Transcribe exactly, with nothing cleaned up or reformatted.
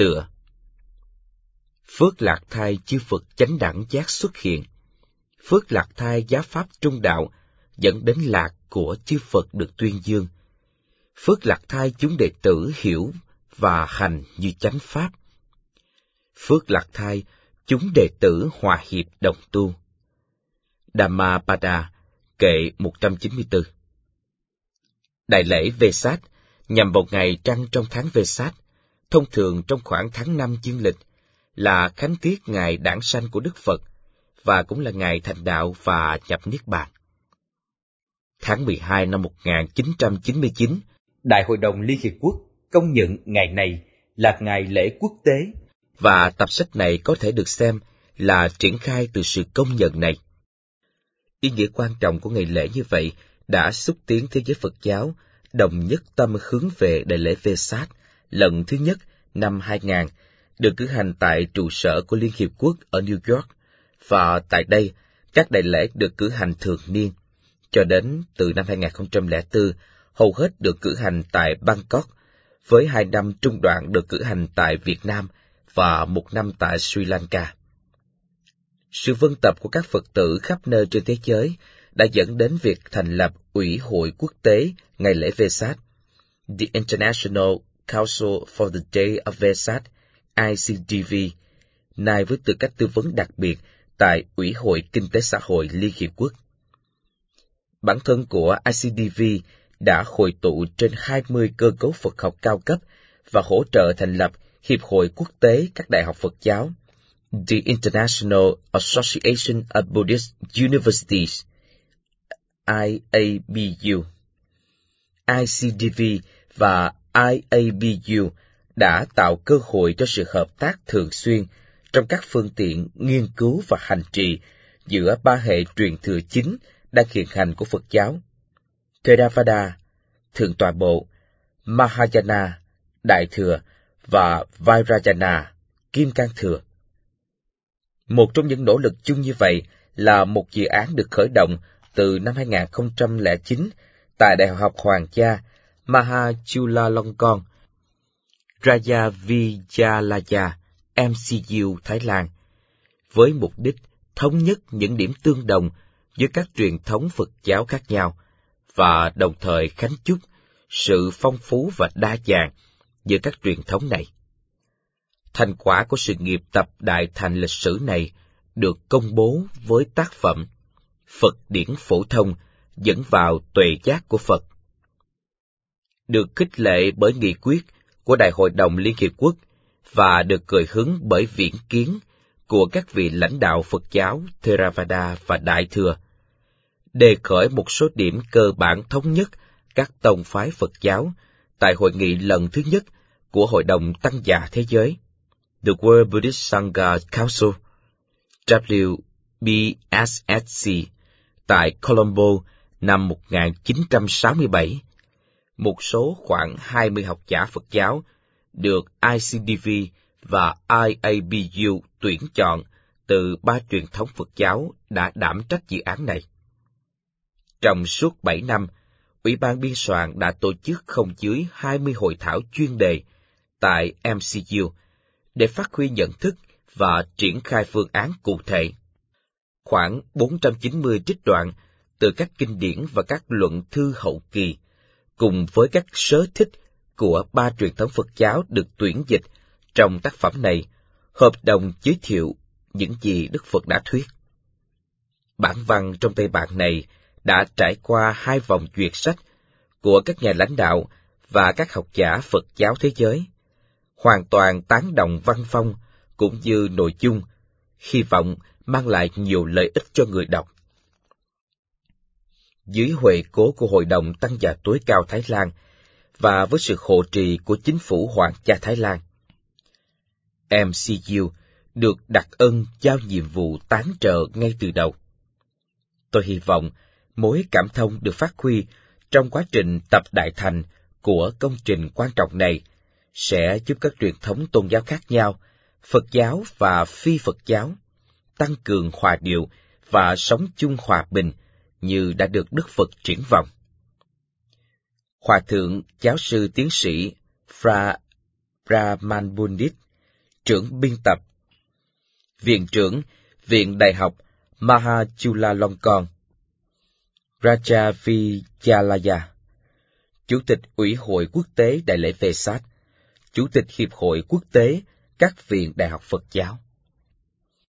Tựa. Phước lạc thai chư Phật chánh đẳng giác xuất hiện. Phước lạc thai giá pháp trung đạo dẫn đến lạc của chư Phật được tuyên dương. Phước lạc thai chúng đệ tử hiểu và hành như chánh pháp. Phước lạc thai chúng đệ tử hòa hiệp đồng tu. Dhammapada, kệ một trăm chín mươi tư. Đại lễ Vesak nhằm vào ngày trăng trong tháng Vesak, thông thường trong khoảng tháng năm dương lịch, là khánh tiết ngày đản sanh của Đức Phật, và cũng là ngày thành đạo và nhập Niết Bàn. Tháng mười hai năm một nghìn chín trăm chín mươi chín, Đại hội đồng Liên Hiệp Quốc công nhận ngày này là ngày lễ quốc tế, và tập sách này có thể được xem là triển khai từ sự công nhận này. Ý nghĩa quan trọng của ngày lễ như vậy đã xúc tiến thế giới Phật giáo đồng nhất tâm hướng về đại lễ Vesak lần thứ nhất năm hai nghìn, được cử hành tại trụ sở của Liên Hiệp Quốc ở New York, và tại đây các đại lễ được cử hành thường niên. Cho đến từ năm hai nghìn không trăm lẻ bốn, hầu hết được cử hành tại Bangkok, với hai năm trung đoạn được cử hành tại Việt Nam và một năm tại Sri Lanka. Sự vân tập của các Phật tử khắp nơi trên thế giới đã dẫn đến việc thành lập Ủy hội quốc tế ngày lễ Vesak, The International Council for the Day of Vesak, I C D V, nay với tư cách tư vấn đặc biệt tại Ủy hội Kinh tế Xã hội Liên Hiệp Quốc. Bản thân của I C D V đã hội tụ trên hai mươi cơ cấu Phật học cao cấp và hỗ trợ thành lập Hiệp hội Quốc tế các đại học Phật giáo, The International Association of Buddhist Universities, I A B U. I C D V và I A B U đã tạo cơ hội cho sự hợp tác thường xuyên trong các phương tiện nghiên cứu và hành trì giữa ba hệ truyền thừa chính đang hiện hành của Phật giáo: Theravada, Thượng tọa bộ, Mahayana, Đại thừa, và Vajrayana, Kim Cang thừa. Một trong những nỗ lực chung như vậy là một dự án được khởi động từ năm hai nghìn không trăm lẻ chín tại Đại học Hoàng gia Mahachulalongkorn, Raya Vijayalaya, M C U, Thái Lan, với mục đích thống nhất những điểm tương đồng giữa các truyền thống Phật giáo khác nhau, và đồng thời khánh chúc sự phong phú và đa dạng giữa các truyền thống này. Thành quả của sự nghiệp tập đại thành lịch sử này được công bố với tác phẩm Phật điển phổ thông dẫn vào tuệ giác của Phật. Được khích lệ bởi nghị quyết của Đại hội đồng Liên Hiệp Quốc và được gợi hứng bởi viễn kiến của các vị lãnh đạo Phật giáo Theravada và Đại thừa, đề khởi một số điểm cơ bản thống nhất các tông phái Phật giáo tại hội nghị lần thứ nhất của Hội đồng Tăng già Thế giới, The World Buddhist Sangha Council, W B S S C, tại Colombo năm một nghìn chín trăm sáu mươi bảy. Một số khoảng hai mươi học giả Phật giáo được I C D V và I A B U tuyển chọn từ ba truyền thống Phật giáo đã đảm trách dự án này. Trong suốt bảy năm, Ủy ban biên soạn đã tổ chức không dưới hai mươi hội thảo chuyên đề tại M C U để phát huy nhận thức và triển khai phương án cụ thể. Khoảng bốn trăm chín mươi trích đoạn từ các kinh điển và các luận thư hậu kỳ, cùng với các sớ thích của ba truyền thống Phật giáo được tuyển dịch trong tác phẩm này, hợp đồng giới thiệu những gì Đức Phật đã thuyết. Bản văn trong tay bạn này đã trải qua hai vòng duyệt sách của các nhà lãnh đạo và các học giả Phật giáo thế giới, hoàn toàn tán đồng văn phong cũng như nội dung, hy vọng mang lại nhiều lợi ích cho người đọc. Dưới huệ cố của Hội đồng Tăng già tối cao Thái Lan và với sự hộ trì của chính phủ Hoàng gia Thái Lan, M C U được đặc ân giao nhiệm vụ tán trợ ngay từ đầu. Tôi hy vọng mối cảm thông được phát huy trong quá trình tập đại thành của công trình quan trọng này sẽ giúp các truyền thống tôn giáo khác nhau, Phật giáo và phi Phật giáo, tăng cường hòa điệu và sống chung hòa bình như đã được Đức Phật triển vọng. Hòa thượng giáo sư tiến sĩ Fra Brahman Pundit, trưởng biên tập, viện trưởng Viện Đại học Mahachulalongkorn, Raja Vidyalaya, Chủ tịch Ủy hội Quốc tế Đại lễ Vesak, Chủ tịch Hiệp hội Quốc tế các viện đại học Phật giáo.